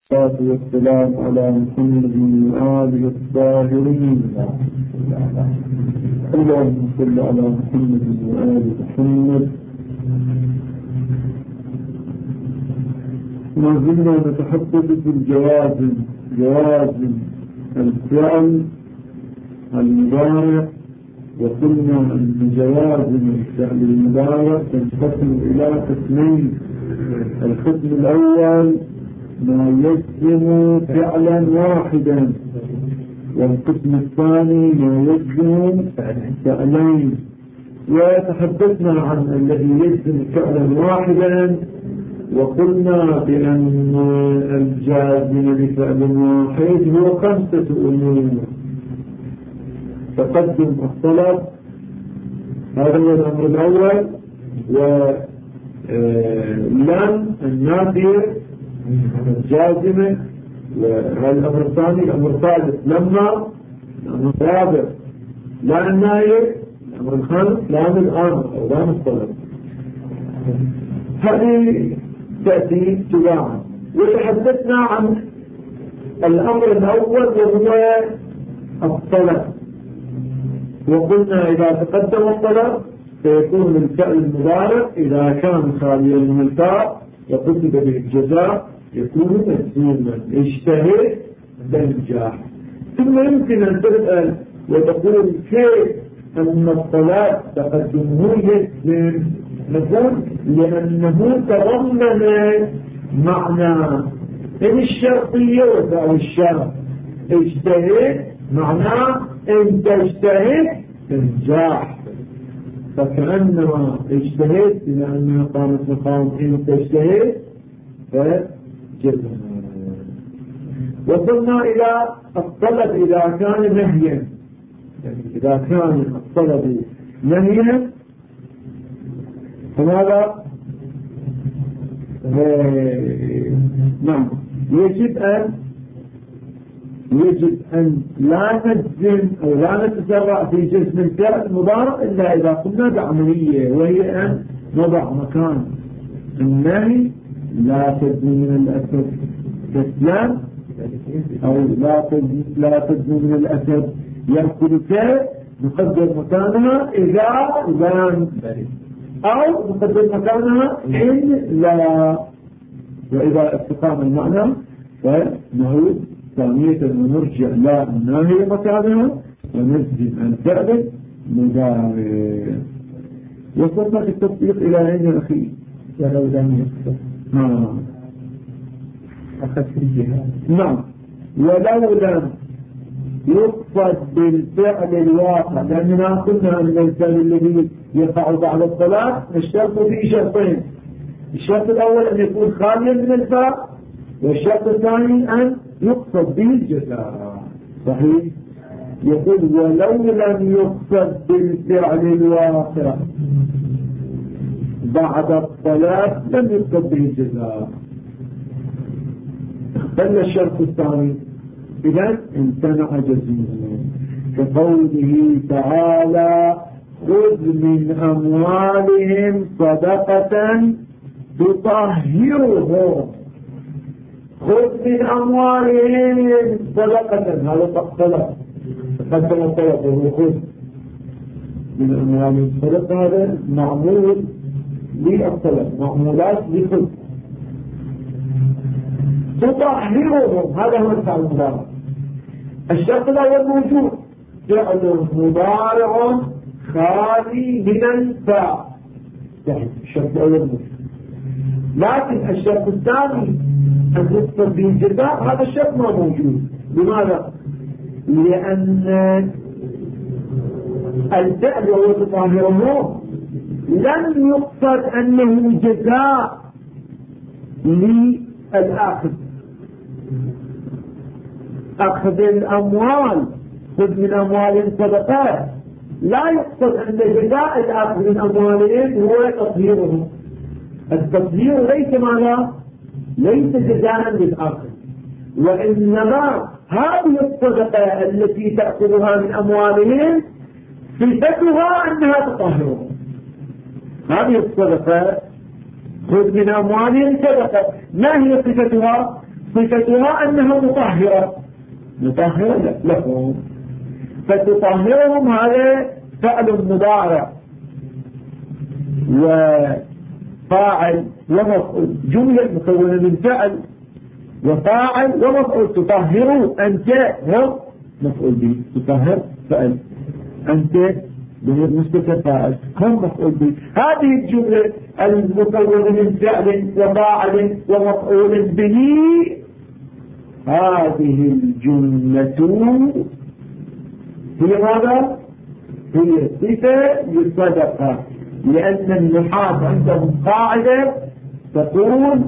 والصلاة والسلام على محمد وآله الطاهرين. اللهم صل على محمد وآل محمد. ما زلنا نتحدث في الجوازم، جوازم الفعل المضارع، وقلنا أن جوازم الفعل المضارع تنقسم إلى قسمين. القسم الأول ما يجزم فعلا واحدا، والقسم الثاني ما يجزم فعلين. وتحدثنا عن الذي يجزم فعلا واحدا، وقلنا بأن الجازم لفعل واحد هو 5 أمور: تقدم الطلب، هذا هو الأمر الأول، ولن النافية الجازمة، وهذا الأمر الثاني. الأمر الثالث لما، الأمر الرابع لا الناهية، الأمر الخامس لام الأمر أو لام الطلب. هذه تأتي تباعا. وتحدثنا عن الأمر الأول وهو الطلب، وقلنا إذا تقدم الطلب سيكون الفعل المضارع إذا كان خاليا من الفاء وقصد به الجزاء يكون مجزوما: اجتهد تنجح. ثم يمكن أن تسأل وتقول كيف أن الطلب تقدمه يجزم؟ نقول لأنه تضمن معنى الشرطية وفعل الشرط. اجتهد معناه ان تجتهد تنجح، فكأنما اجتهد لأنها قامت مقام ان تجتهد فجزم. وصلنا إلى الطلب إذا كان نهيا، يعني إذا كان الطلب نهيا فماذا؟ نعم، يجب أن لا نجزم أو لا نتسرع في جزم الفعل المضارع إلا إذا قمنا بعملية، وهي أن نضع مكان النهي لا تجزم من الأسد تسلم، أو لا تجزم من الأسد يأكلك، نقدر مكانها إذا لم، أو نقدر مكانها إن لا. وإذا استقام المعنى فنعود ثانية ونرجع لا الناهية مكانها ونجزم الفعل مضارع. وصلنا في التطبيق إلى أين يا أخي؟ ولو لم يقصد. أخذ في الجهة. نعم، ولو لم يقصد بالفعل الواقع، لأننا قلنا أن الفعل الذي يقع بعد الصلاة الشرط فيه شرطين: الشرط الأول أن يكون خاليا من الفاء، والشرط الثاني أن يقصد به الجزاء. صحيح؟ يقول ولو لم يقصد بالفعل الواقع بعد الصلاة لم يقصد به الجزاء، بل الشرط الثاني إذن امتنع جزمه، كقوله تعالى: خذ من أموالهم صدقة تطهرهم. خذ من أموالهم صدقة، هذا طلب، تقدم الطلب وهو خذ من أموالهم صدقة، هذا معمول للطلب، معمولات لخذ. تطهرهم هذا هو الفعل المضارع. الشرط الأول موجود، فعل مضارع خالي من الفاء، الشرط الأول موجود، لكن الشرط الثاني أن يقصد به الجزاء هذا الشرط ما موجود. لماذا؟ لأن الفعل وهو تطهرهم لم يقصد أنه جزاء للآخذ، أخذ الأموال، خذ من أموالهم صدقات، لا يقصد أن جزاء الأخذ من أموالهم هو تطهيرهم. التطهير ليس معناه ليس جزاء للآخذ، وإنما هذه الصدقة التي تأخذها من أموالهم صفتها أنها تطهرهم. هذه الصدقة خذ من أموالهم صدقة، ما هي صفتها؟ صفتها أنها مطهرة لهم، فتطهرهم هذا فعل مضارع وفاعل ومفعول، جملة مكونة من فعل وفاعل ومفعول. تطهروا أنت هم مفعول به، تطهر فعل، أنت مستتر فاعل، هم مفعول به. هذه الجملة المكونة من فعل وفاعل ومفعول به، هذه الجملة هي ماذا؟ هي صفة للصدقة، لأن النحاة عندهم قاعدة تقول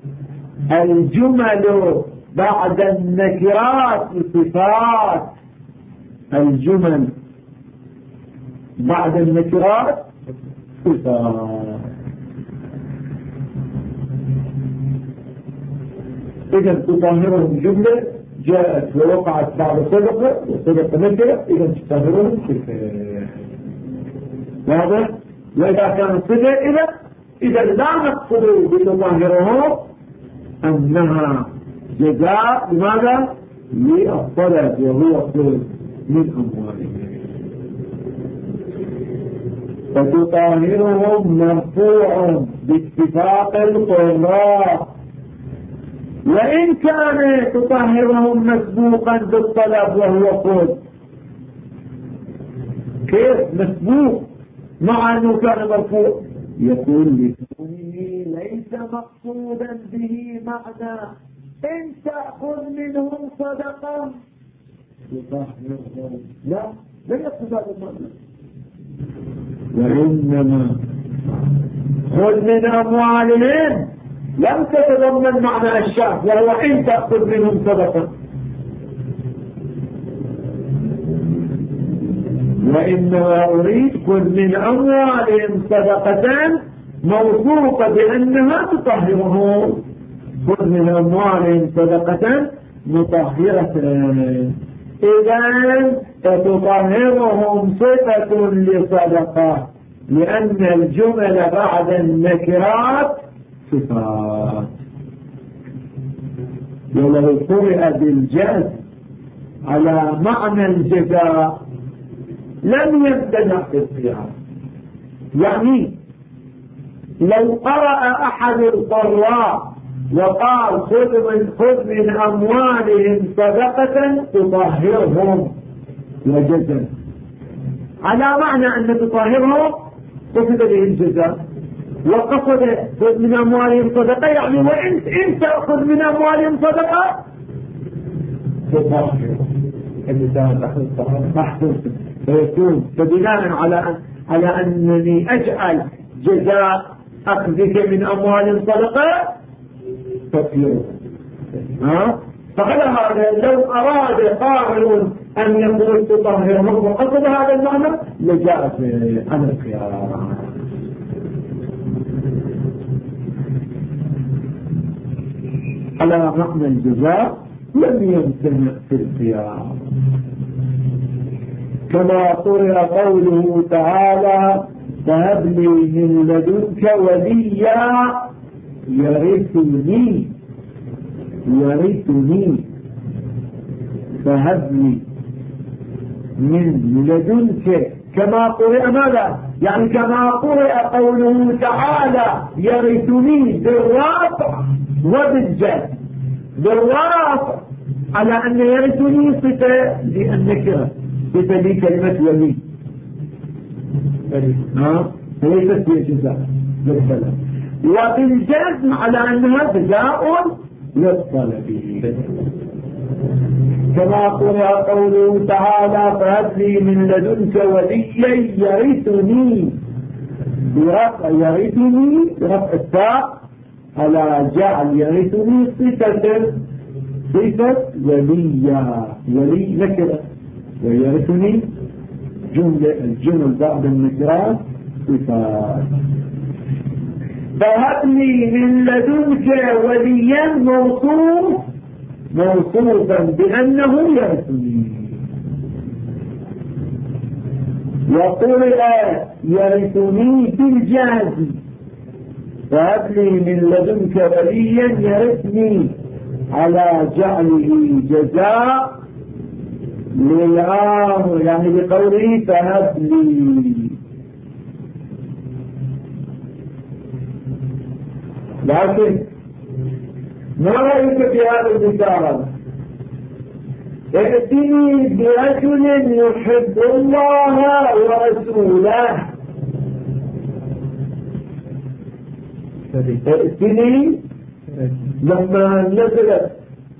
الجمل بعد النكرات صفات، الجمل بعد النكرات صفات. إذا تطهرهم جملة جاءت ووقعت بعد صدقة وصدقة نكرة، إذا تطهرهم صفة. واضح؟ وإذا كانت صفة إذا لا نقصد بتطهرهم أنها جزاء لماذا؟ للطلب، وهو طلب من أموالهم. فتطهرهم مرفوع باتفاق القراء، وإن كان تطهرهم مسبوقا بالطلب وهو طلب. كيف مسبوق مع أنه كان مرفوع؟ يقول لكونه ليس مقصودا به معنى إن تأخذ منهم صدقا تطهرهم، لا يقصد هذا المعنى، وإنما خذ من أموالهم لم تتضمن معنى الشرط، وهو إن تأخذ منهم صدقا. وإنما أريد خذ من أموالهم صدقة موصوفة بأنها تطهرهم، خذ من أموالهم صدقة مطهرة. إذن فتطهرهم صفة لصدقة، لأن الجمل بعد النكرات صفات. ولو قرئ بالجزم على معنى الجزاء لم يمتنع في الصيام. يعني لو قرأ أحد القراء وقال خذ من أموالهم صدقة تطهرهم وجزم، على معنى أن تطهرهم قصد به الجزاء، وقصد خذ من أموالهم صدقة يعني وإن تأخذ من أموالهم صدقة تطهرهم. الإنسان محفوظ، فيكون فبناء على أنني أجعل جزاء أخذك من أموال صدقة تطهيره. فعلى هذا لو أراد قائل أن يقول تطهرهم وقصد هذا المعنى لجاء عن الخيار. على معنى الجزاء لم يمتنع في الخيار، كما قرئ قوله تعالى فهب لي من لدنك وليا يرثني، فهب لي من لدنك، كما قرئ ماذا؟ يعني كما قرئ قوله تعالى يرثني بالرافع وبالجر، بالرافع على أن يرثني صفة للنكرة، صفة لي كلمة ولي، فليست هي جزاء للطلب، وبالجزم على أنها جزاء للطلب، كما قرأ قوله تعالى فهب لي من لدنك وليا يرثني، برفع التاء على جعل يرثني صفة وليا، ولي نكرة ويرثني الجمل بعد النكرات صفات. فهب لي من لدنك وليا موصوفا بأنه يرثني، وقرئ يرثني بالجازم، فهب لي من لدنك وليا يرثني على جعله جزاء للآمر، يعني بقوله فهب لي. لكن ما رأيك في هذا المثال؟ ائتني برجل يحب الله ورسوله، ائتني لما نزلت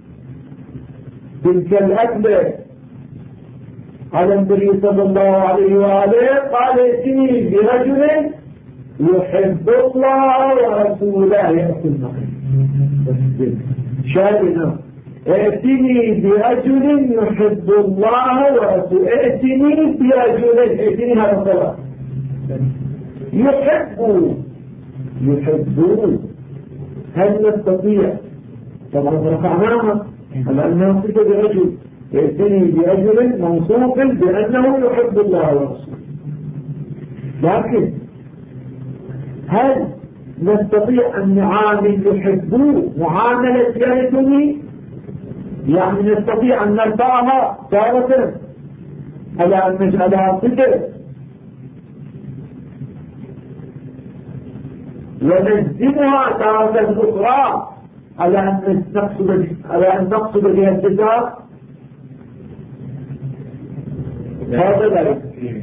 تلك الأكبر على النبي صلى الله عليه وآله قال ائتني برجل يحب الله ورسوله يأكل معي. شاهدنا ائتني برجل يحب الله ورسوله، ائتني برجل، ائتني هذا الصلاة يحبون. هل نستطيع؟ طبعا رفعناها على أنها صفة برجل، ائتني برجل موصوف بأنه يحب الله ورسوله. لكن هل نستطيع أن نعامل يحبون معاملة يأتني؟ يعني نستطيع أن نرفعها تارة على أن نجعلها صفة ونجزمها تارة أخرى على أن نقصد بها الجزاء. هذا لا يمكن.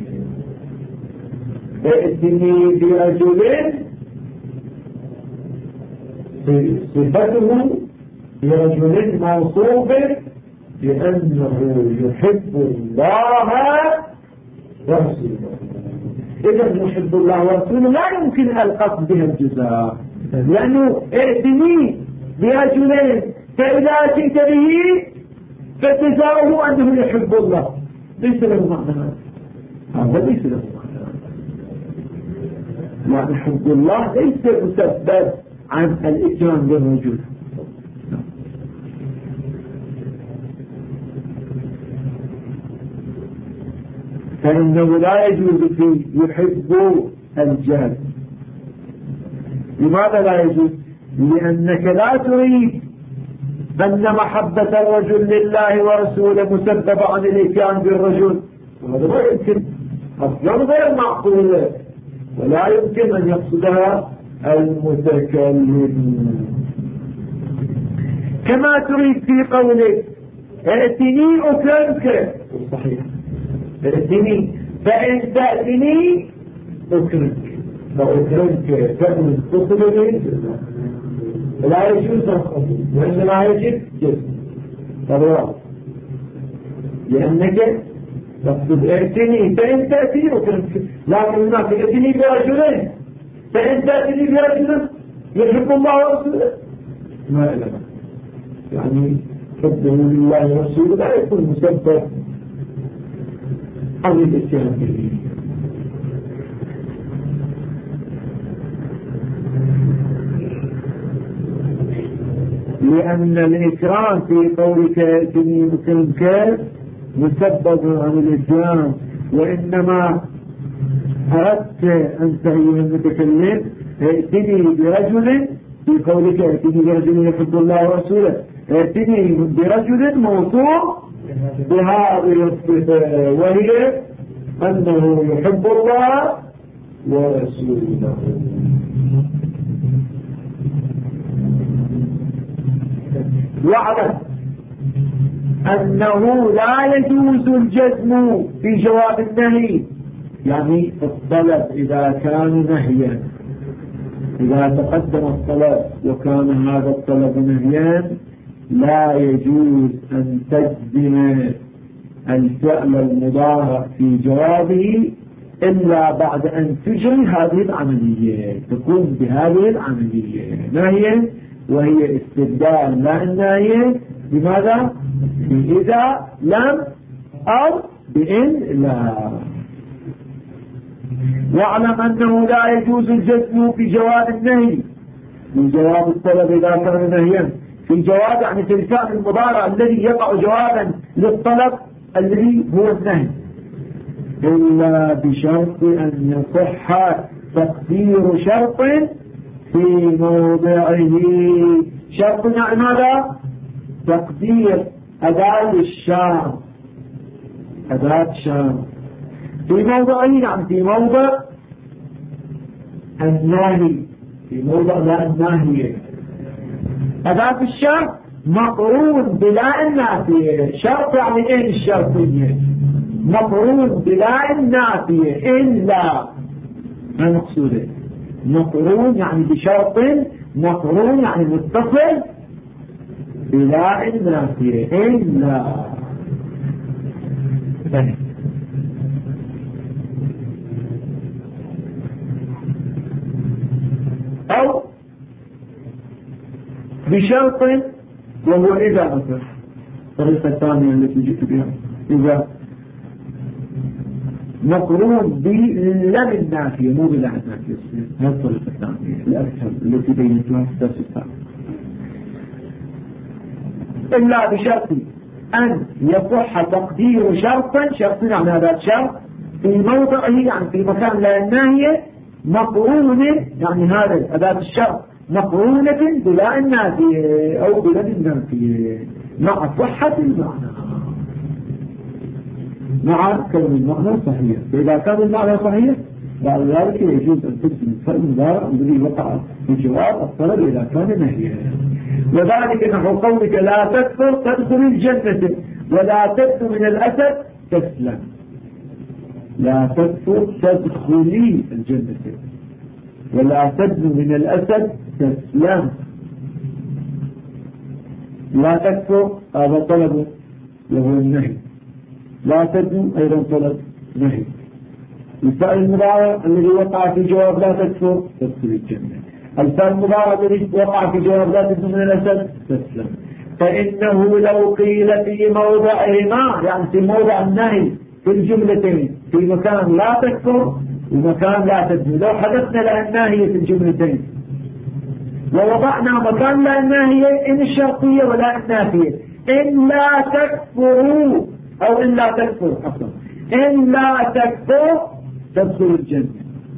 ائتني برجل صفته برجل موصوف بأنه يحب الله ورسوله. إذا يحب الله ورسوله لا يمكن القصد بها الجزاء، لأنه ائتني برجل فإذا جئت به فجزاؤه أنه يحب الله، ليس له معنى هذا، ليس له معنى. يعني حب الله ليس مسبب عن الإتيان بالرجل. فإنه لا يجوز في يحب الجهل. لماذا لا يجوز؟ لأنك لا تريد أن محبة الرجل لله ورسوله مسببة عن الإتيان بالرجل، وهذا لا يمكن، أصلا غير معقولة، ولا يمكن أن يقصدها المتكلم. كما تريد في قولك ائتني أكرمك، صحيح، ائتني، فإن تأتني أكرمك، فأكرمك تأمن تصلني، لا يجوز الخطوة، وإنما يجب جزء طبعا، لأنك تقصد ائتني فإن تأتني أكرمك. لكن هناك ائتني برجلين، فإن تأتني برجل يحب الله ورسوله، ما إلا يعني حبه لله ورسوله لا يكون مسبب عن الاتيان به. لأن الإكرام في قولك ائتني أكرمك مسبب عن الاتيان، وإنما أردت أن تهيئ المتكلم ائتني برجل في قولك ائتني برجل يحب الله ورسوله، ائتني برجل موصوف بهذه الصفة، وهي أنه يحب الله ورسوله. واعلم أنه لا يجوز الجزم في جواب النهي، يعني الطلب إذا كان نهيا، إذا تقدم الطلب وكان هذا الطلب نهيا لا يجوز أن تجزم الفعل المضارع في جوابه إلا بعد أن تجري هذه العملية، تكون بهذه العملية نهيا، وهي استبدال لا النهي بماذا؟ بإذا لم أو بإن لا. واعلم أنه لا يجوز الجزم في جواب النهي، من جواب الطلب إذا كان نهيا، في جواب يعني في الفعل المضارع الذي يقع جوابا للطلب الذي هو النهي، إلا بشرط أن يصح تقدير شرط في موضعه. شرط يعني ماذا؟ تقدير أداة الشام، أداة شام في موضع يعني في موضع الناهي، في موضع لا الناهية. أداة الشام مقرون بلا النافية، شرط يعني ايه الشرطية؟ مقرون بلا النافية إلا، ما مقصوده؟ مقرون يعني بشرط، مقرون يعني متصل بلا النافية إلا. أو بشرط وهو إذا مثل الطريقة الثانية التي جئت بها، إذا مقرون بلم النافية مو بلا النافية، هذه الطريقة الثانية الأسهل التي بينتها في الدرس الثاني. إلا بشرط أن يصح تقدير شرطا، شرط يعني هذا شرط في موضعه يعني في مكان لا الناهية، مقرون يعني هذا أداة الشرط مقرونة بلا النافية أو بلا النافية مع صحة المعنى، مع كون المعنى صحيح. فإذا كان المعنى صحيح بعد ذلك يجوز أن تكتب الفعل المضارع الذي وقع في جواب الطلب إذا كان نهيا. وذلك نحو قولك لا تكفر تدخل الجنة ولا تدخل من الأسد تسلم. لا تكفر تدخلي الجنة ولا تدخل من الأسد تسلم. لا تكفر هذا طلب وهو النهي، لا تدخل أيضا طلب نهي. الفعل المضارع الذي وقع في جواب لا تكفر تدخل الجنة. الفعل المضارع الذي وقع في جواب لا تدخل من الأسد تسلم. فإنه لو قيل في موضعهما يعني في موضع النهي في الجملتين في مكان لا تكفر ومكان لا تدخل، لو حدثنا لا الناهية في الجملتين ووضعنا مكان لا الناهية إن الشرطية ولا النافية إن لا تكفروا أو إن لا تكفر أصلا إن لا تكفر تدخل الجنة،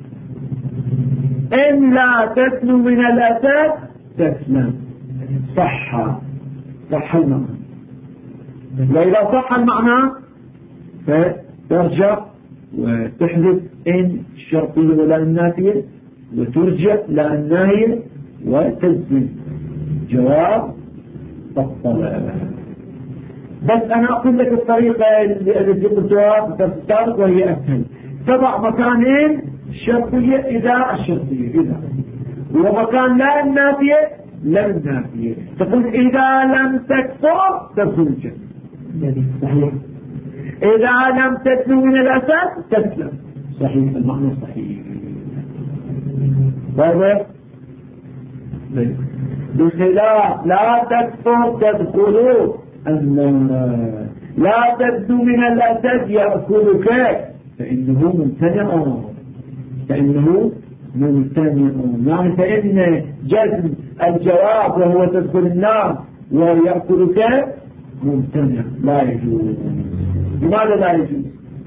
إن لا تسلم من الأسد تسلم. صح المعنى. وإذا صح المعنى فترجع وتحذف إن الشرطية ولا النافية وترجع لا الناهية وتزن جواب الطلب. بس أنا أقول لك الطريقة التي قلتها في السابق وهي أسهل. تضع مكانين الشرطية إذا الشرطية إذا ومكان لا النافية لا النافية، تقول إذا لم تكفر تدخل الجنة صحيح، إذا لم تسلم من الأسد تسلم صحيح. المعنى صحيح. واضح؟ بخلاف لا تكفر تدخلوا لا تبدو من الأسد يأكلك فإنه ممتنع يعني فإن جزم الجواب وهو تدخل النار ويأكلك ممتنع لا يجوز. لماذا لا يجوز؟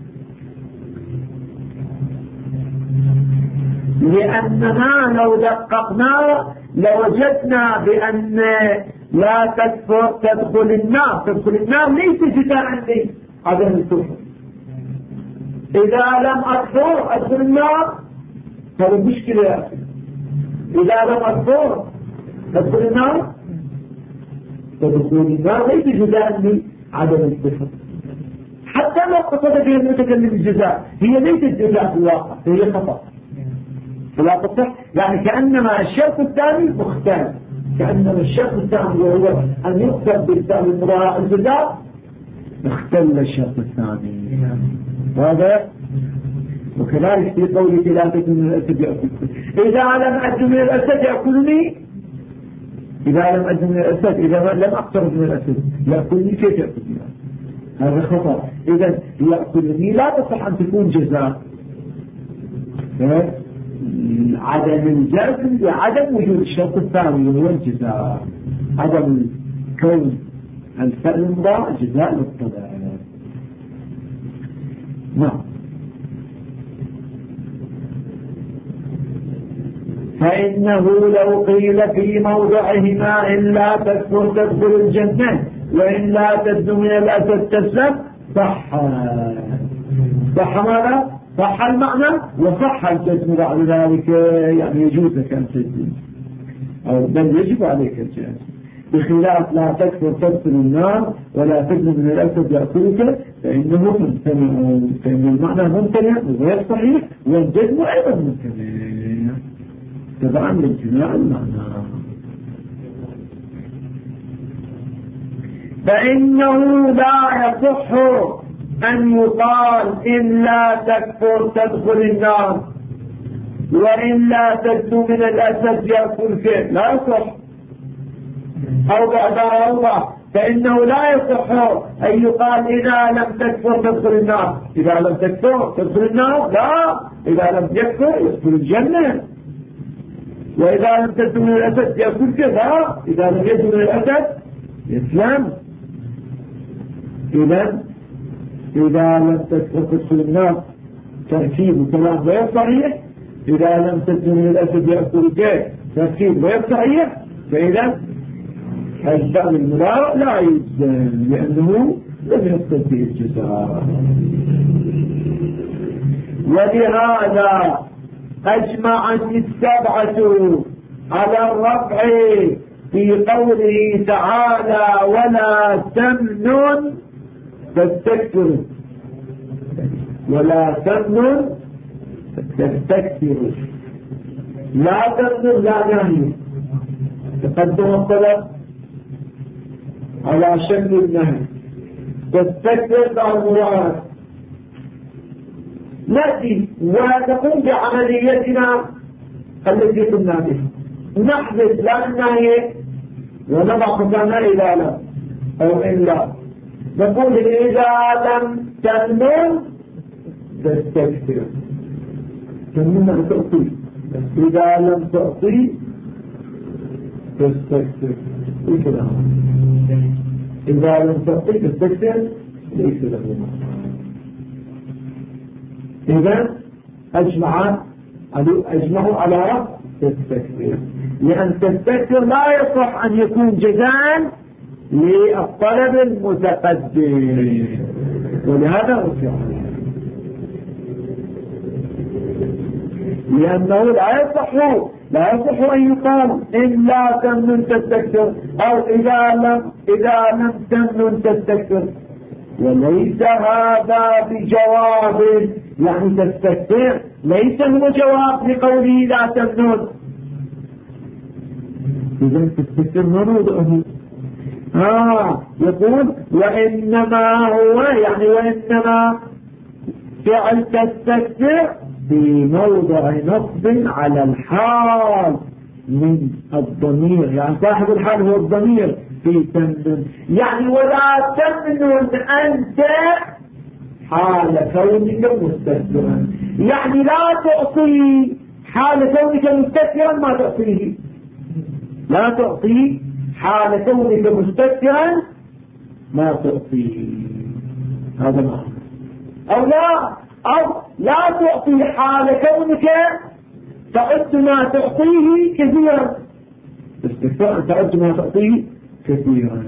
لأننا لو دققنا لوجدنا بأن لا تكفر تدخل النار ليس جزاء لي عدم الكفر. إذا لم أكفر أدخل النار هذا مشكلة يا أخي. إذا لم أكفر أدخل النار تدخل النار ليس جزاء لي عدم الكفر. حتى لو قصد به المتكلم الجزاء هي ليست جزاء في الواقع، هي خطأ فلا تصح. يعني كأنما الشرط الثاني مختلف، كأنما الشرط الثاني وهو أن يكتب بالتالي المضارع الجزاء اختل الشرط الثاني. هذا وكذلك في قوله لا تكن من الأسد يأكلني إذا لم أدن من الأسد يأكلني، إذا لم أدن من الأسد إذا لم أقترب من الأسد يأكلني كيف يأكلني؟ هذا خطأ. إذا يأكلني لا تصح أن تكون جزاء. عدم الجزم بعدم وجود الشرط الثاني وهو الجزاء، عدم كون الفعل المضارع جزاء للطلب. نعم. فإنه لو قيل في موضعهما إلا تكفر تدخل الجنة وإن لا تبدو من الأسد تسلم صح ماذا؟ صح المعنى وصح الجزم بعد ذلك، يعني يجوز لك أن تجزم أو بل يجب عليك الجزم، بخلاف لا تكفر تدخل النار ولا تبدو من الأسد يأكلك فإنه ممتنع، فإن المعنى ممتنع وغير صحيح والجزم أيضا ممتنع تبعا لامتناع المعنى. فإنه لا يصح أن يقال إن لا تكفر تدخل النار وإن لا تبدو من الأسد يأكلك، لا يصح. أو بعبارة الله فإنه لا يصح أن يقال إذا لم تكفر تدخل النار، إذا لم تكفر تدخل النار، لا، إذا لم يكفر يدخل الجنة. وإذا لم تبدو من الأسد يأكلك، لا، إذا لم يبدو من الأسد يسلم. إذا لم تدخل النار تركيب كلام غير صحيح، إذا لم تبدو من الأسد يأكلك تركيب غير صحيح، فإذا الفعل المضارع لا يجزم لأنه لم يقصد فيه الجزاء. ولهذا أجمعت السبعة على الرفع في قوله تعالى ولا تمنن تستكثر، ولا تمنن تستكثر، لا تمنن لا نهي، تقدم الطلب على شكل النهي، تستكثر بعد المراد. نأتي ونقوم بعمليتنا التي قلنا بها، نحدث لا النهي ونضع مكانها إذا لم أو إلا، نقول إذا لم تمنن تستكثر، تمنن تعطي، إذا لم تعطي تستكثر، إذا لم تعطي تستكثر ليس له. إذا أجمعوا على رفع تستكثر، لأن تستكثر لا يصح أن يكون جزاء للطلب المتقدم، ولهذا رفع، لأنه لا يصح أن يقال إن لا تمنن تستكثر أو إذا لم تمنن تستكثر، وليس هذا بجواب، يعني تستكثر ليس هو جواب لقوله لا تمنن. إذا تستكثر موضعه يقول وإنما هو يعني وإنما فعل تستكثر في موضع نصب على الحال من الضمير، يعني صاحب الحال هو الضمير في تمنن، يعني ولا تمنن أنت حال كونك مستكثرا، يعني لا تعطي حال كونك مستكثرا ما تعطيه، لا تعطي حال كونك مستكثرا ما تعطيه، هذا معنى. أو لا تعطي حال كونك تعد ما تعطيه كثيرا، استكثار تعد ما تعطيه كثيرا.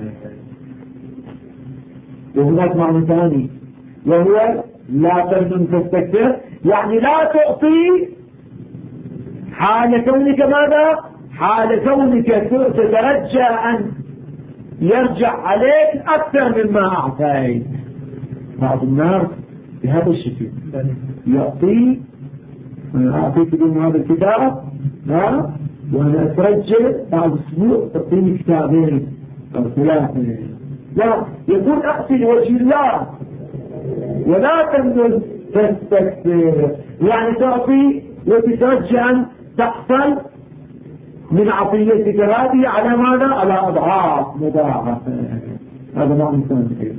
وهناك معنى ثاني وهو لا تمنن تستكثر، يعني لا تعطي حال كونك ماذا؟ حال كونك تترجى أن يرجع عليك أكثر مما أعطيت. بعض الناس بهذا الشكل يعطي، أنا أعطيك بدون هذا الكتاب وأنا أترجى بعد أسبوع تعطيني كتابين أو ثلاثة، لا، يقول أعطي لوجه الله ولا تمنن تستكثر، يعني تعطي وتترجى أن تحصل من عطيتك هذه على ماذا؟ على أضعاف مضاعفة. هذا معنى ثاني.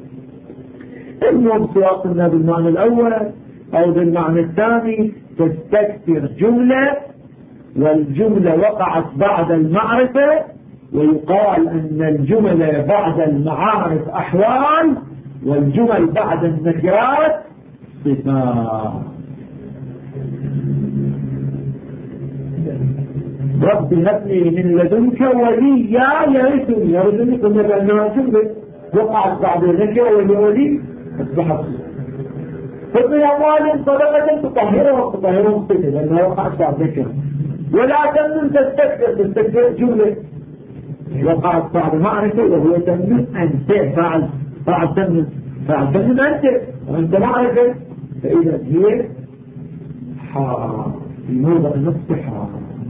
المهم سواء قلنا بالمعنى الأول أو بالمعنى الثاني، تستكثر جملة والجملة وقعت بعد المعرفة، ويقال أن الجمل بعد المعارف أحوال والجمل بعد النكرات صفات. رب هب لي من لدنك وليا يرثني كنا بأنها جملة وقعت بعد ذلك ولي أصبحت فمن أموال صدقة تطهرهم صدقة لأنها وقعت بعد ذلك ولا تمنن تستكبر جملة وقعت بعد معرفة وهو تمنن أنت فعل تمنن أنت معرفة فإذا هي حرام في موضع النص حرام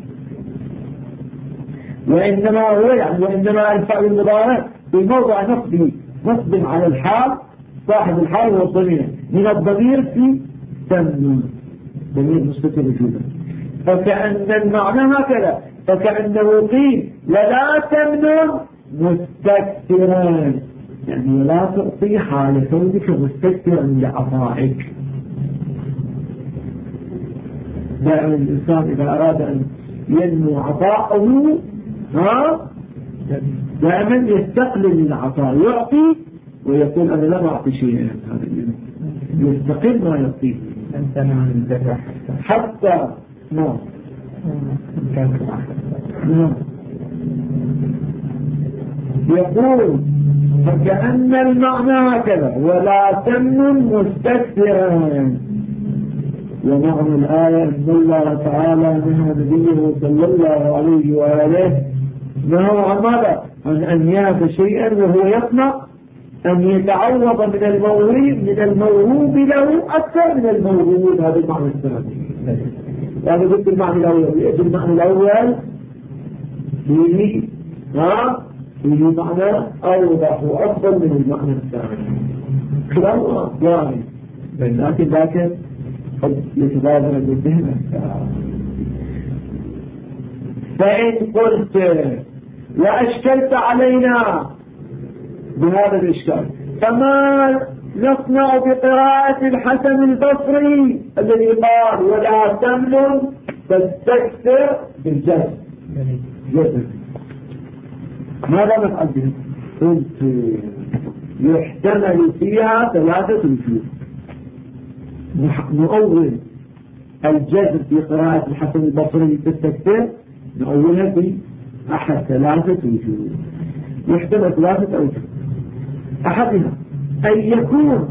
وإنما الفعل المضارع في موضع نصب على الحال صاحب الحال والضمير من الضمير في تمنن ضمير مستتر وجودا فكأن المعنى هكذا فكأنه قيل ولا تمنن مستكثرا يعني لا تعطي حال كونك مستكثرا لعطائك. دائما الإنسان إذا أراد أن ينمو عطاءه دائما يستقلل العطاء يعطي ويقول أنا لا أعطي شيئا هذا يستقل ما يعطيه حتى نعم يقول فكأن المعنى هكذا ولا تمنن مستكثرا ومعنى الآية أن الله تعالى نهى نبيه صلى الله عليه وآله نهى عن ماذا؟ عن أن يأتي شيئا وهو يطمع أن يتعوض من الموهوب له أكثر من الموهوب. هذا المعنى الثاني هذا ضد المعنى الأول. المعنى الأول فيه معنى أوضح وأفضل من المعنى الثاني كلام ظاهر لكن قد يتبادر بالذهن. فإن قلت وأشكلت علينا بهذا الإشكال فما نصنع بقراءة الحسن البصري الذي قال ولا تمنن تستكثر بالجهل ماذا نفعل به؟ قلت يحتمل فيها ثلاثة وجوه. نؤول الجزر في قراءة الحسن البصري تستكثر نؤولها بأحد ثلاثة وجوه يحتمل ثلاثة أوجه. أحدها أن يكون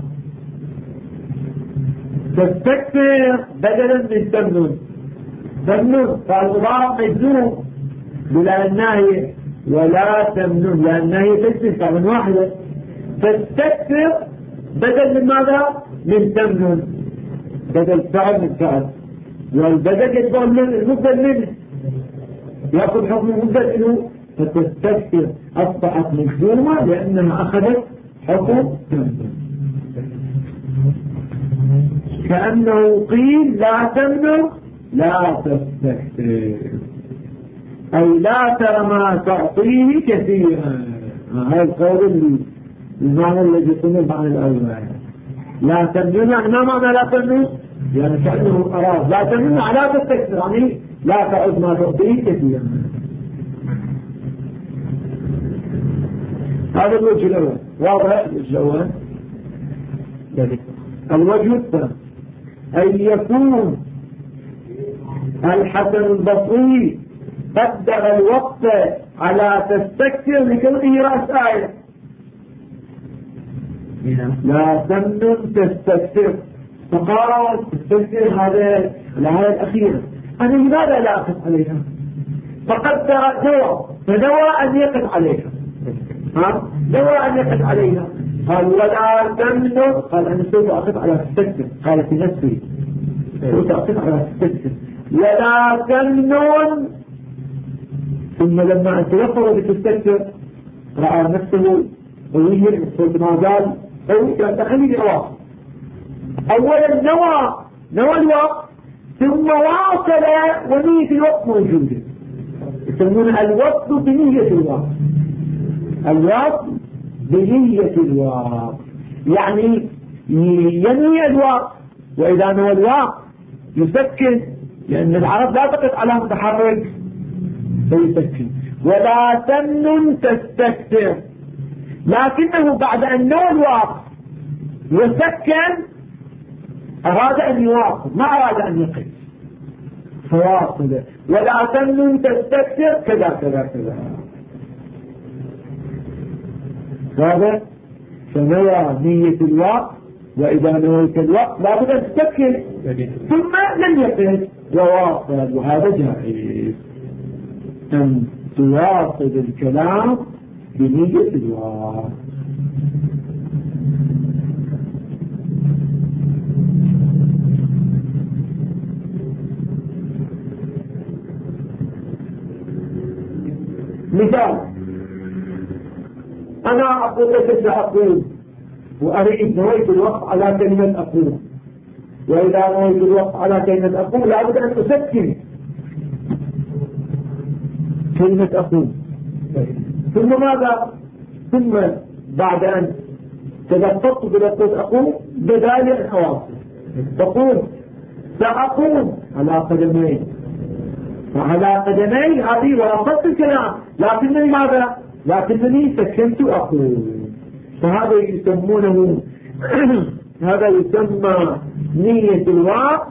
تستكثر بدلا من تمنن فالمضارع مجزوم بلا الناهي ولا تمنن لأن الناهي تجزم فمن واحدة تستكثر بدل من ماذا؟ من تمنن بدل فعل من فعل والبدل يتبع المبدل منه يأخذ حكم المبدل منه فتستكثر أصبحت مجزومة لأنها أخذت حكم تمنن. كأنه قيل لا تمنن لا تستكثر أي لا ترى ما تعطيه كثيرا. هذا القول المعنى الذي يكون المعنى الأول لا تمنن يعني ما معنى لا تمنن يعني كأنه أراد لا تمنن لا تستكثر يعني لا تعد ما تعطيه كثيرا. هذا الوجه الأول واضح. الوجه الأول الوجه الثاني أن يكون الحسن البصري قدر الوقت على تستكثر لكونه رأس آية لا تمنن تستكثر فقال تستكثر هذا الآية الأخيرة أنا لماذا لا أقف عليها فقدر فنوى أن يقف عليها نوى أن يقف عليها قال ولا تمنن قال أنا سوف أقف على تستكثر قال في نفسي سوف أقف على تستكثر ولا تمنن ثم لما أن تلفظ بتستكثر رأى نفسه قويا قلت ما زال قوي كان تخلي الوقت أولا نوى الوقت ثم واصل ونية الوقت موجودة يسمون الوقت بنية الوقت الوقت بنية الوقت يعني ينوي الوقت وإذا نوى الوقت يسكن لأن العرب لا تقف على متحرك فيسكن ولا تمنن تستكثر لكنه بعد أن نوى الوقت وسكن أراد أن يواصل ما أراد أن يقف فواصلة، ولا تمنن تستكثر كذا كذا كذا. هذا فنوى نية الوقت، وإذا نويت الوقت لابد أن تستكثر ثم لم يقف وواصل، وهذا جائز أن تواصل الكلام بنية الوقت. مثال، أنا أقول لك أقول وأريد نويت الوقت على كلمة أقول، وإذا نويت الوقت على كلمة أقول لابد أن أسكن كلمة أقول. ثم ماذا؟ ثم بعد أن تلفظت بلفظ أقول بدال أن أواصل تقول سأقوم على قدمي، وعلى قدمي هذه وأخذت الكلام، لكنني ماذا؟ لكنني سكنت أقول. فهذا يسمونه هذا يسمى نية الوقت.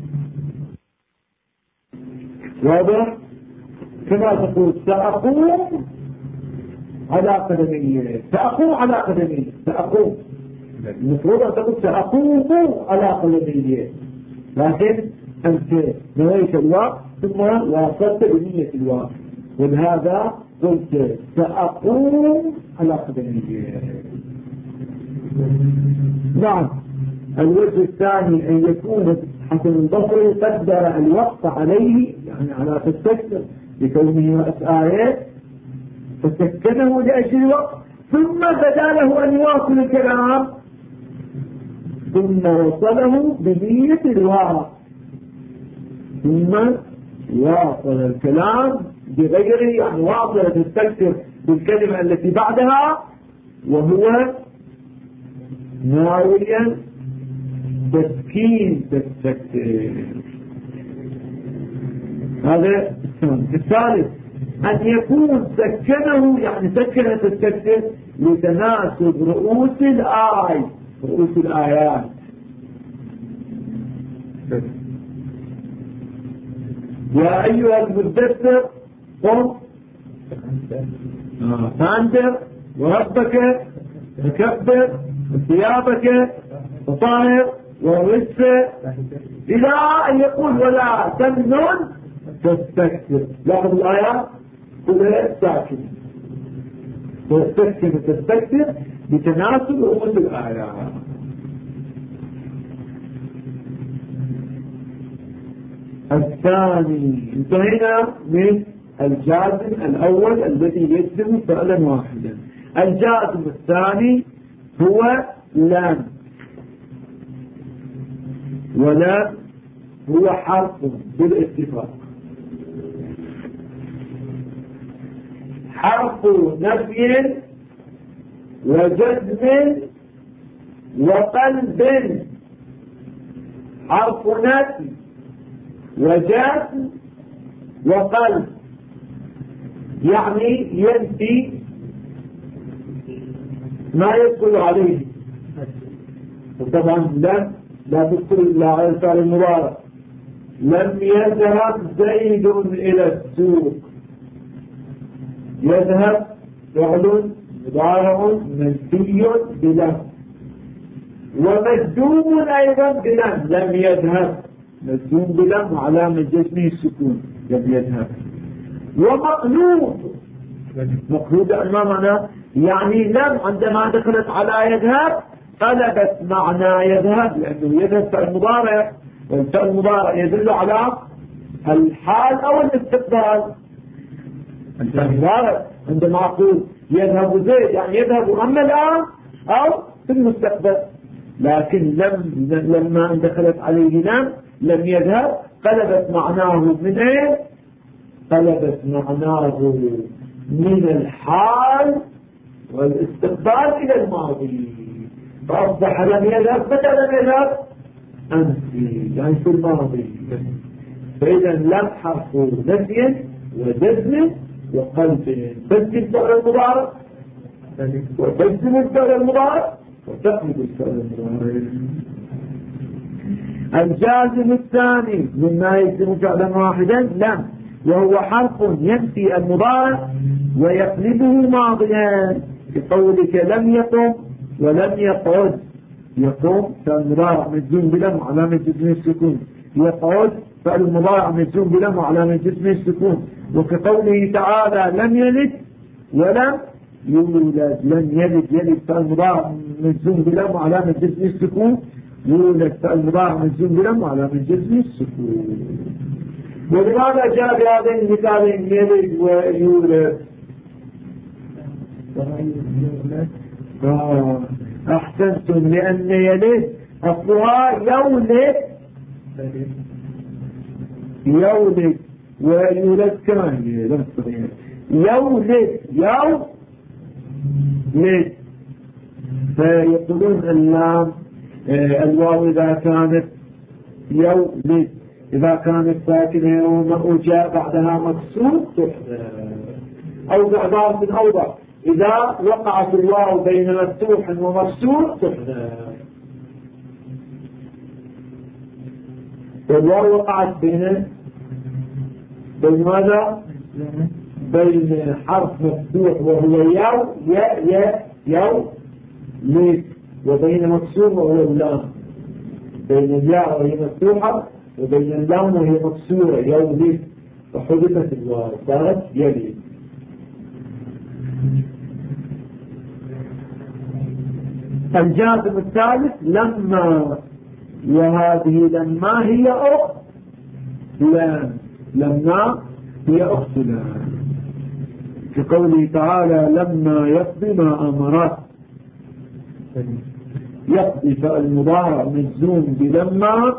واضح؟ كما تقول سأقوم على قدمي، سأقوم على قدمي، سأقوم المفروض أن تقول سأقوم على قدمي، لكن أنت نويت الوقت ثم واصلت بنية الوقت، ولهذا قلت سأقوم على قدمي. نعم. الوجه الثاني أن يكون حسن البصري قدر الوقت عليه، يعني على تستكثر لكونه رأس آيات فسكنه لأجل الوقت، ثم بدا له أن يواصل الكلام ثم وصله بنية الوقت، ثم واصل الكلام بغير يعني واصل تستكثر بالكلمة التي بعدها وهو ناويا تسكين تستكثر. هذا الثالث أن يكون سكنه يعني سكن تستكثر لتناسب رؤوس الآي، رؤوس الآيات. يا أيها المدثر قم فأنذر وربك فكبر وثيابك فطهر والرجس إلى أن يقول ولا تمنن تستكثر. لاحظ الآية كلها ساكنة، تستكثر بتناسب رؤوس الآيات. الثاني انتهينا من الجازم الأول الذي يجزم فعلا واحدا. الجازم الثاني هو لام، ولام هو حرف بالاتفاق، حرف نفي وجزم وقلب، حرف نفي وجزم وقلب، يعني ينفي ما يدخل عليه. وطبعا لم لا تدخل إلا على الفعل المضارع. لم يذهب زيد إلى السوق، يذهب فعل مضارع منفي بلم، ومجزوم أيضا بلم، لم يذهب مجزوم بلم وعلامة جزمه السكون لم يذهب. ومقلوب، مقلوب أمامنا يعني لم عندما دخلت على يذهب قلبت معنى يذهب، لأنه يذهب فعل مضارع، والفعل المضارع يدل على الحال أو الاستقبال. الفعل المضارع عندما أقول يذهب زيد يعني يذهب أما الآن أو في المستقبل، لكن لما دخلت عليه لم يذهب قلبت معناه من ايه؟ قلبت معناه من الحال والاستقبال إلى الماضي، فأصبح لم يذهب. متى لم يذهب؟ أمس، يعني في الماضي. فإذا لم حرف نفي وجزم وقلب، تسكن الفعل المضارع وتجزم الفعل المضارع وتقلب الفعل المضارع. الجازم الثاني مما يجزم فعلا واحدا لم، وهو حرف ينفي المضارع ويقلبه ماضيا، كقولك لم يقم ولم يقعد. يقوم فالمضارع مجزوم بلم وعلامة جزمه السكون، يقعد فالمضارع مجزوم بلم وعلامة جزمه السكون. وكقوله تعالى لم يلد ولم يولد، لم يلد يلد فالمضارع مجزوم بلم وعلامة جزمه السكون، يولد فالمضارع مجزوم بلم وعلامة جزمه السكون. ولماذا جاء بهذين المثالين يلد ويولد؟ أحسنتم، لأن يلد أصلها يولد، يولد ويولد كمان يولد يولد. فيقولون اللام الواو إذا كانت يولد إذا كانت ساكنة وجاء بعدها مكسور تحذف. أو بعض أوضح، إذا وقعت الواو بين مفتوح ومكسور تحذف. الواو وقعت بين ماذا؟ بين حرف مفتوح وهو يو ليك، وبين مكسور وهو اللام. بين الياء وهي مفتوحة وبين اللام وهي مكسورة يو ليك، فحذفت الواو صارت يلي. الجازم الثالث لما، وهذه لما هي أخت لام، لما هي أخت لام، كقوله تعالى لما يقضي ما أمره. يقضي فالمضارع مجزوم بلما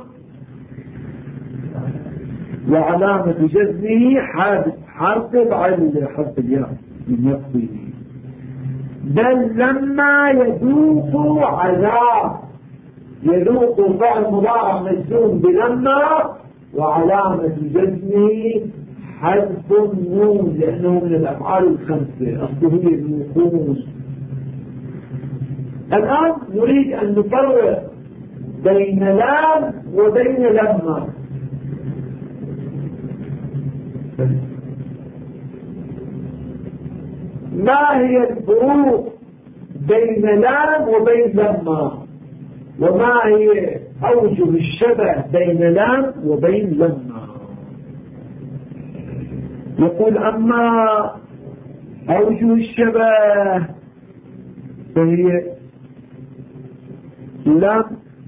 وعلامة جزمه حرف العل حرف الياء من يقضي. بل لما يذوق عذاب، يذوق فعل مضارع مجزوم بلما وعلامة جزمه حذف النون لأنه من الأفعال الخمسة أصله هي النقوص. الآن نريد أن نفرق بين لام وبين لما. ما هي الفروق بين لام وبين لما؟ وما هي أوجه الشبه بين لام وبين لما؟ يقول أما أوجه الشبه فهي لام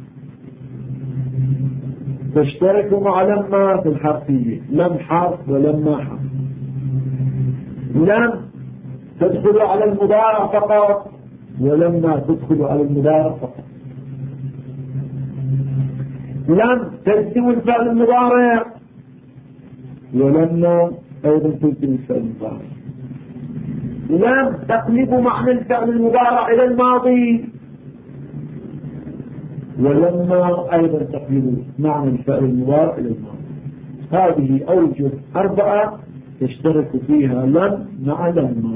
تشترك مع لما في الحرفية، لم حرف ولما حرف. لم تدخل على المضارع فقط ولما تدخل على المضارع فقط. لم تجزم الفعل المضارع ولما أيضا تجزم الفعل المضارع. لم تقلب معنى الفعل المضارع إلى الماضي ولما أيضا تقلب معنى الفعل المضارع إلى الماضي. هذه أوجه 4 تشترك فيها لم مع لما.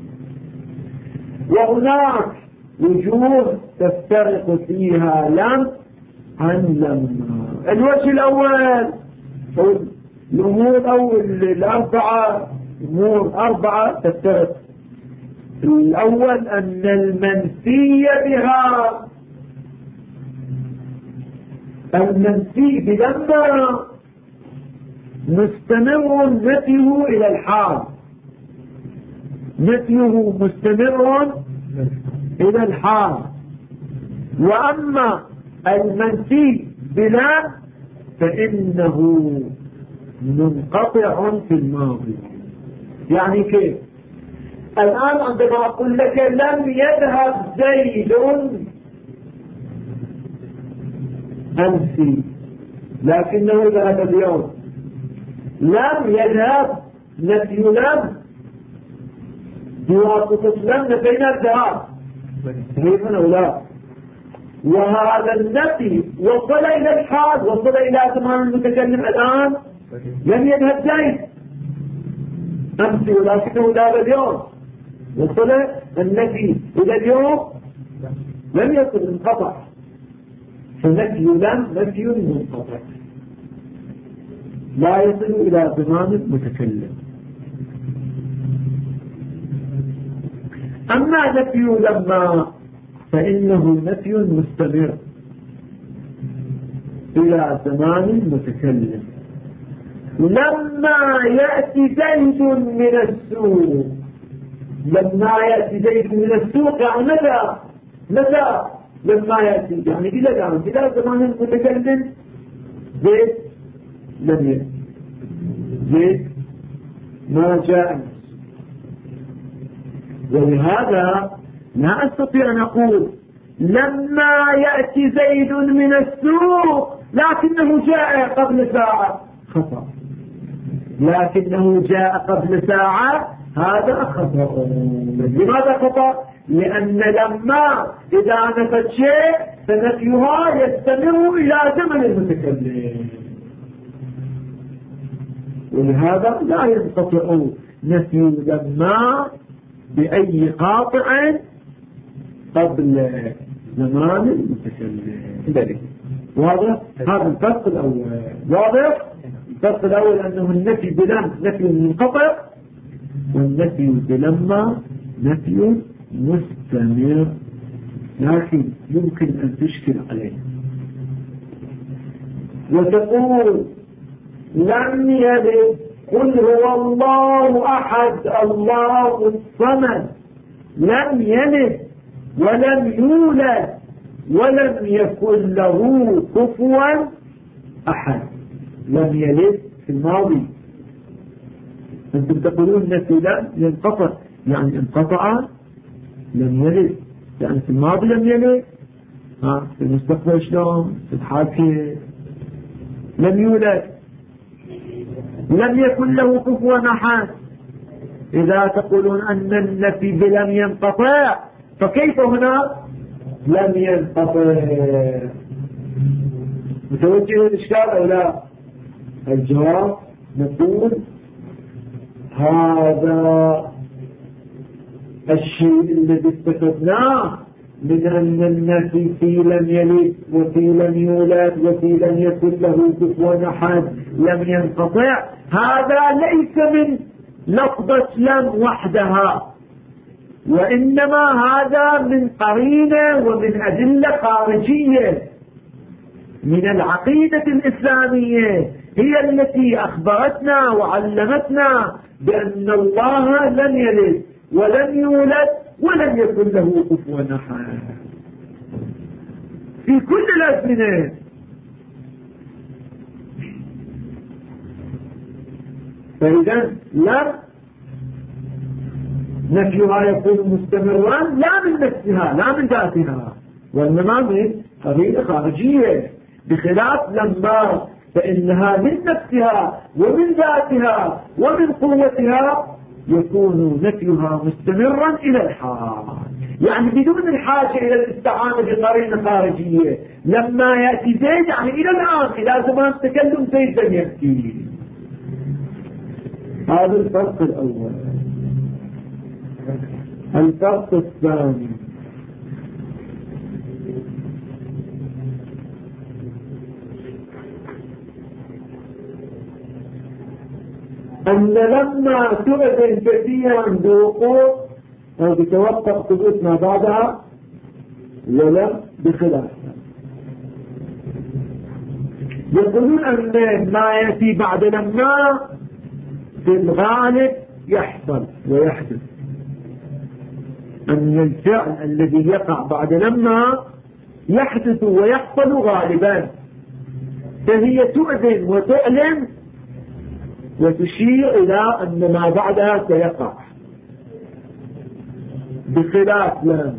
وهناك وجوه تفترق فيها لم عن لما. الوجه الأول الأمور أو الأربعة، أمور 4 تفترق. الأول أن المنفي بها، المنفي بلما مستمر نفيه إلى الحال، نفيه مستمر إلى الحال. وأما المنفي بلا فإنه منقطع في الماضي. يعني كيف؟ الآن عندما أقول لك لم يذهب زيد أمسي لكنه ذهب اليوم. لم يذهب نفي لم بواسطة لم نفينا الذهاب صحيح أو لا؟ وهذا النفي وصل إلى الحال، وصل إلى زمان المتكلم الآن. لم يذهب زيد أمسي ولكنه ذهب اليوم. وصل النفي إلى اليوم لم يصل، انقطع. فنفي لم نفي منقطع لا يصل إلى ضمان المتكلم. أما نفي لما فإنه نفي مستمر إلى زمان المتكلم. لما يأتي زيد من السوق، لما يأتي زيد من السوق يعني متى لما يأتي يعني إلى زمان المتكلم زيد لم يأتي، زيد ما جاء. ولهذا لا أستطيع أن أقول لما يأتي زيد من السوق لكنه جاء قبل ساعة، خطأ. لكنه جاء قبل ساعة هذا خطأ. لماذا خطأ؟ لأن لما إذا نفت شيء فنفيها يستمر إلى زمن المتكلم، ولهذا لا ينقطع نفي لما بأي قاطع قبل زمان المتكلم. واضح؟ هذا الفرق الأول. واضح؟ الفرق الأول أنه النفي بلم نفي منقطع، والنفي بلما نفي مستمر، لكن يمكن أن تشكل عليه وتقول لم يلد، قل هو الله أحد الله الصمد، لم يلد ولم يولد ولم يكن له كفوا أحد. لم يلد في الماضي، أنتم تقولون نفي لم ينقطع، يعني انقطع لم يلد، يعني في الماضي لم يلد، في المستقبل شلون؟ في الحال كيف؟ لم يولد، لم يكن له كفوا أحد. إذا تقولون أن النفي بلم ينقطع فكيف هنا لم ينقطع؟ متوجه الإشكال أو لا؟ الجواب نقول هذا الشيء الذي استفدناه من أن النفي في لم يلد وفي لم يولد وفي لم يكن له كفوا أحد لم ينقطع، هذا ليس من لفظة لم وحدها، وإنما هذا من قرينة ومن أدلة خارجية من العقيدة الإسلامية هي التي أخبرتنا وعلمتنا بأن الله لم يلد ولم يولد ولم يكن له كفوا أحد في كل الأزمنة. فإذا لم نفيها يكون مستمرا لا من نفسها لا من ذاتها، وإنما من قرينة خارجية، بخلاف لما فإنها من نفسها ومن ذاتها ومن قوتها يكون نفيها مستمرا إلى الحال، يعني بدون الحاجة إلى الاستعانة بقرينة خارجية. لما يأتي زيد يعني إلى الآن إلى زمان تكلم زيد لم يأتي. هذا الفرق الأول. الفرق الثاني أن لما تؤذن كثيرا بوقوع أو بتوقف ثبوت ما بعدها ولم بخلافها. يقولون أن ما يأتي بعد لما في الغالب يحصل ويحدث، أن الفعل الذي يقع بعد لما يحدث ويحصل غالبا، فهي تؤذن وتعلم وتشير إلى أن ما بعدها سيقع، بخلاف لم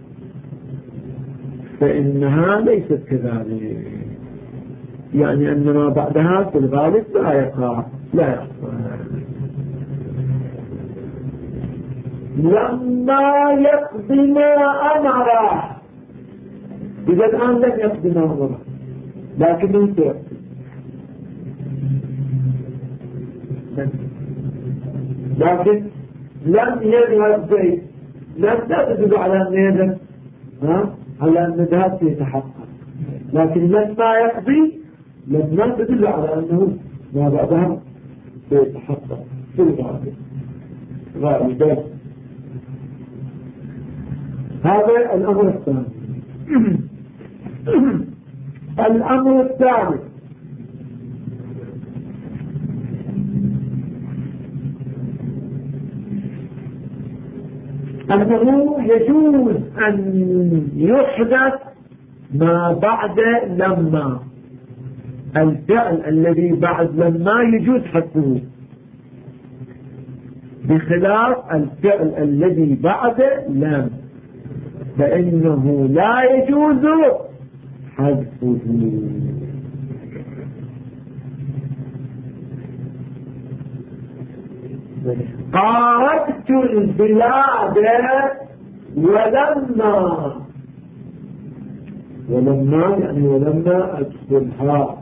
فإنها ليست كذلك، يعني أن ما بعدها في الغالب لا يقع لا يحصل. لما يقضي ما أمره، إذا الآن لم يقضي ما أمره لكنه سيقضي، لكن لم يذهب زيد، لا تدل على أن يذهب على أن الذهاب سيتحقق، لكن لما يقضي لما تدل على أنه ما بعدها سيتحقق في الغالب غالبا. هذا الأمر الثاني. الأمر الثالث أنه يجوز أن يحدث ما بعد لما. الفعل الذي بعد لما يجوز حذفه، بخلاف الفعل الذي بعد لم فإنه لا يجوز حذفه. قاربت البلاد ولما يعني ولما أدخلها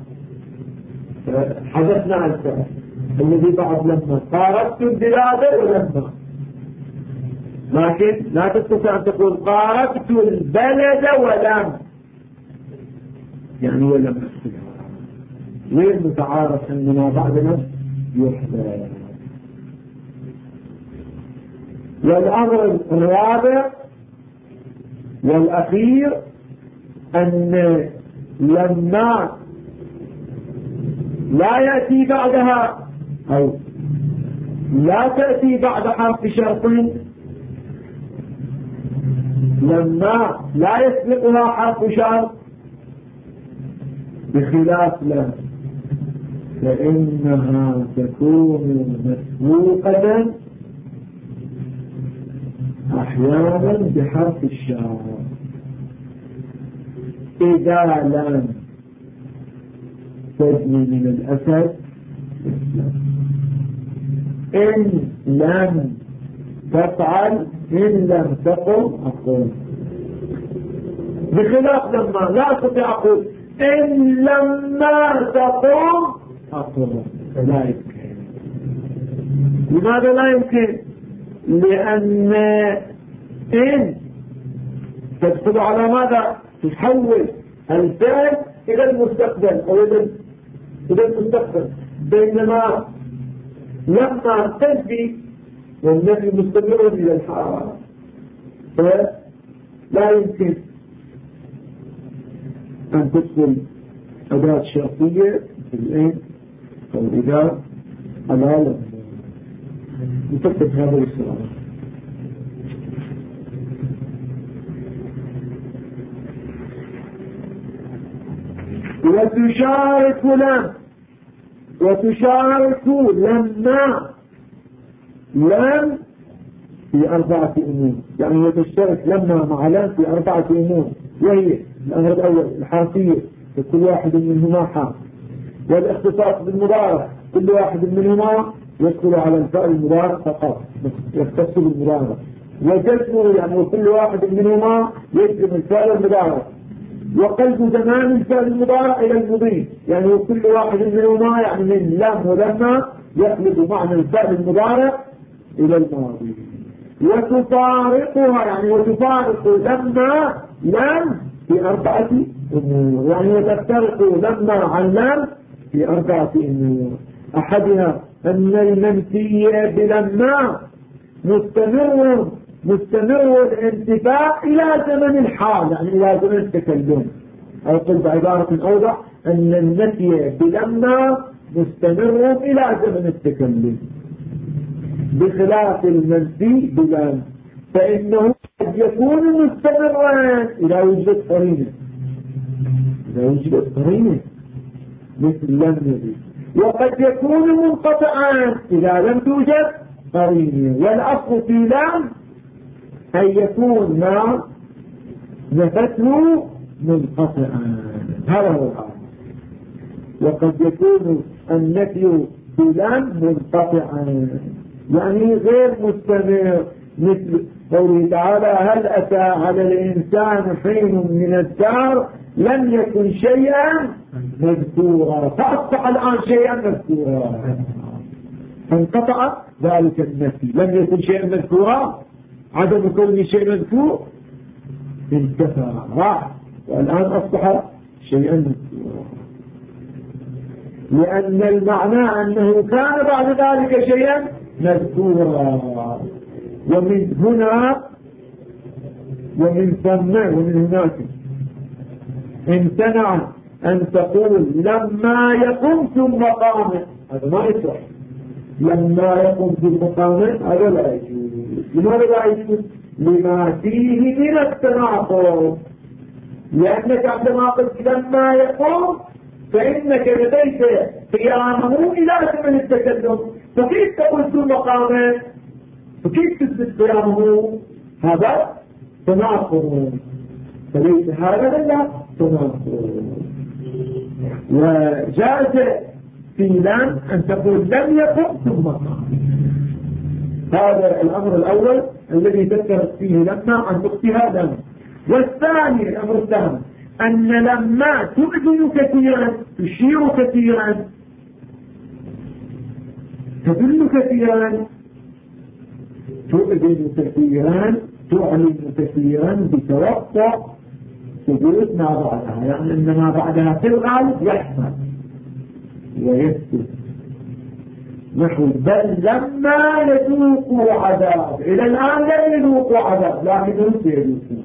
حدثنا عن الفعل الذي بعد لما. قاربت البلاد ولما، لكن لا تستطيع أن تقول قاربت البلد ولم، يعني ولم أدخلها. غير متعارف أن ما بعد نفس يحدث. والأمر الرابع والأخير أن لما لا يأتي بعدها أو لا تأتي بعد حرف شرط، لما لا يسبقها حرف شرط، بخلاف لم فإنها تكون مسبوقة أحيانا بحرف الشرط. إذا لم تجني من الأسد إن لم تفعل إن لم تقم أقول، بخلاف لما لا أستطيع أقول إن لما تقم أقول. لا يمكن. لماذا لا يمكن؟ لأن إن تدخل على ماذا؟ تحول الفعل إلى المستقبل أو إلى المستقبل، بينما لما تنفي والنفي مستمر إلى الحال، فلا يمكن أن تدخل أداة شرطية في الإن أو الإذا على لتثبت هذا السؤال. وتشارك لما لم في 4 أمور، يعني وتشترك لما مع لم في 4 أمور، وهي الأمر الأول الحرفية كل واحد منهما حرف، والاختصاص بالمضارع كل واحد منهما يدخل على الفعل المضارع فقط يختص بالمضارع، وجزمه يعني وكل واحد منهما يجزم الفعل المضارع، وقلب زمان الفعل المضارع إلى المضي، يعني وكل واحد منهما يعني من لم ولما يقلب معنى الفعل المضارع إلى الماضي. وتفارقها يعني وتفارق لما لم في 4 أمور، يعني وتفترق لما عن لم في 4 أمور. أحدها أن المنفي بلما مستمر الانتفاع إلى زمن الحال، يعني إلى زمن التكلم، أو قل بعبارة أوضح أن النفي بلما مستمر إلى زمن التكلم، بخلاف المنفي بلم فإنه قد يكون مستمرا إذا وجدت قرينة مثل لم يجد، وقد يكون منقطعا إذا لم توجد قرينة. والأصل في لم أن يكون ما نفته منقطعا، هذا هو الأصل. وقد يكون النفي في لم منقطعا يعني غير مستمر، مثل قوله تعالى هل أتى على الإنسان حين من الدهر لم يكن شيئا مذكورا، فأصبح الآن شيئا مذكورا، فانقطع ذلك النفي. لم يكن شيئا مذكورا، عدم كون شيء مذكور انتفى راح، والآن أصبح شيئا مذكورا، لأن المعنى أنه كان بعد ذلك شيئا مذكورا. ومن هنا ومن ثم ومن هناك امتنع أن تقول لما يقوم ثم قام، هذا ما يصح. لما يقوم ثم قام هذا لا يجوز. لماذا لا يجوز؟ لما فيه من التناقض، لأنك عندما قلت لما يقوم فإنك لديك قيامه إلى زمن التكلم، فكيف تقول ثم قام؟ فكيف تثبت قيامه؟ هذا تناقض، فليس هذا لا تناقض. وجاز في لم أن تقول لم يقم ثم قام. هذا الأمر الأول الذي ذكرت فيه لما عن وقتها لم. والثاني الأمر الثاني أن لما تؤذن كثيرا، تشير كثيرا، تدل كثيرا، تؤذن كثيرا، تعلن كثيرا بتوقع ثبوت ما بعدها، يعني أن ما بعدها في الغالب يحصل ويثبت. نحو بل لما يذوقوا عذاب، إلى الآن لم يذوقوا عذاب لكنهم سيذوقون،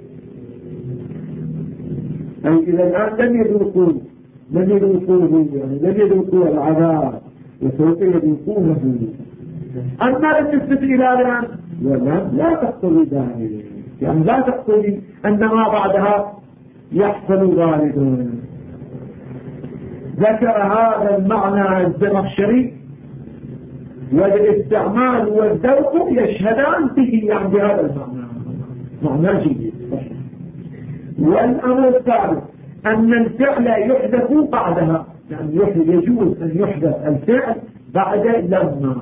أي إلى الآن لم يذوقوه، يعني لم يذوقوا العذاب وسوف يذوقونه. أما بالنسبة إلى الآن لا تقتضي ذلك، يعني لا تقتضي أن ما بعدها يحصل غالبا. ذكر هذا المعنى الزمخشري، والاستعمال والذوق يشهدان به، يعني بهذا المعنى معنى جيد. والأمر الثالث أن الفعل يحدث بعدها، يعني يجوز أن يحدث الفعل بعد لما.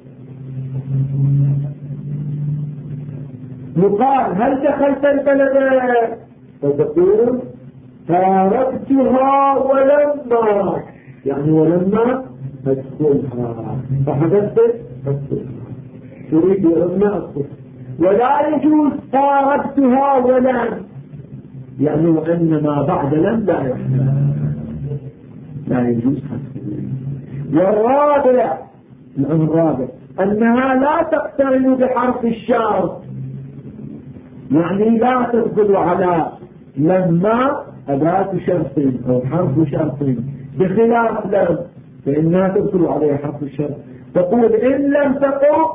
يقال هل دخلت البلد؟ فتقول فارقتها ولما، يعني ولما أدخلها، فحدثت أدخلها، تريد ولما أدخلها. ولا يجوز فارقتها ولم، يعني وأن ما بعد لم لا يحدث، لا يجوز حدث. والرابع الأمر الرابع أنها لا تقترن بحرف الشرط، يعني لا تدخل على لما أداة شرط أو حرف شرط، بخلاف لم فإنها تدخل عليها حرف الشرط. تقول إن لم تقم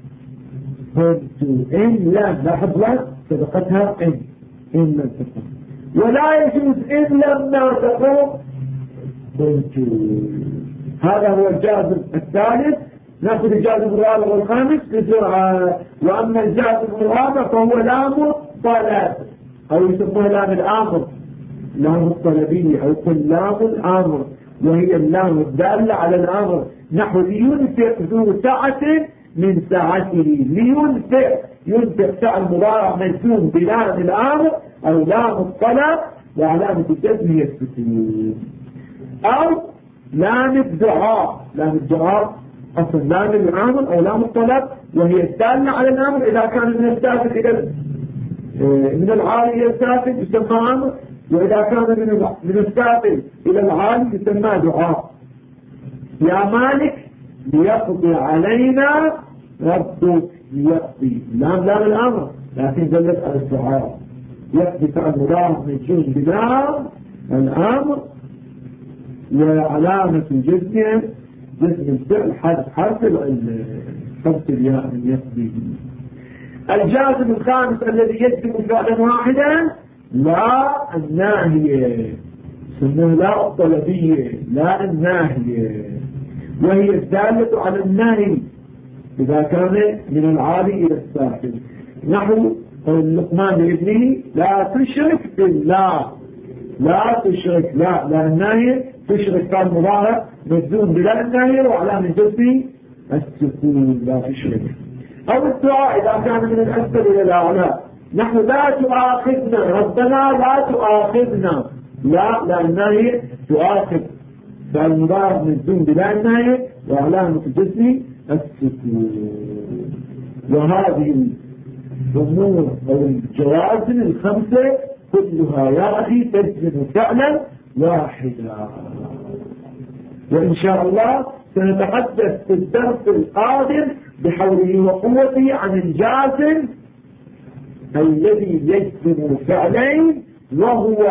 قمت، إن لم، لاحظ لم سبقتها إن لم تقم. ولا يجوز إن لم تقم قمت. هذا هو الجازم الثالث. نأخذ الجازم الرابع والخامس بسرعة. وأما الجازم الرابع فهو لام الطلب، أو يسموه لام الأمر، لام الطلبية، أو كل لام الأمر، وهي اللام الدالة على الأمر. نحو لينفق ذو سعة من سعته، لينفق، ينفق فعل مضارع مجزوم بلام الأمر أو لام الطلب وعلامة الجزم هي السكون. أو لام الدعاء، لام الدعاء أصل لام الأمر أو لام الطلب، وهي الدالة على الأمر إذا كان من السافل إلى من العالي إلى السافل يسمى أمر، وإذا كان من السافل إلى العالي يسمى دعاء. يا مالك ليقضي علينا ربك، ليقضي لام الأمر لكن دلت على الدعاء. يقضي فعل مضارع مجزوم بلام الأمر وعلامة الجزم جزم الفعل حرف الياء من يقضي. الجازم الخامس الذي يجزم فعلا واحدا لا الناهية، سموه لا الطلبية، لا الناهية، وهي الدالة على النهي إذا كان من العالي إلى السافل. نحو قول لقمان لابنه لا تشرك بالله، لا تشرك، لا الناهية، تشرك كان مضارع مجزوم بلا الناهية وعلامة جزمه السكون، لا تشرك. أو الدعاء إذا كان من الأسفل إلى الأعلى، نحن لا تؤاخذنا، ربنا لا تؤاخذنا، لا الناهية تؤاخذ، فالمضارع مجزوم بلا الناهية وعلامة جزمه السكون. وهذه الأمور أو الجوازم الخمسة كلها يا أخي تجزم فعلا واحدة. وإن شاء الله سنتحدث في الدرس القادم بحوله وقوته عن الجازم الذي يجزم فعلين وهو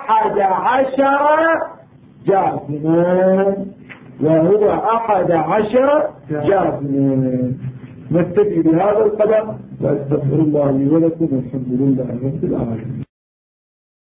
11 جازما، وهو 11 جازما. نكتفي بهذا القدر، واستغفر الله لي ولكم، والحمد لله رب العالمين.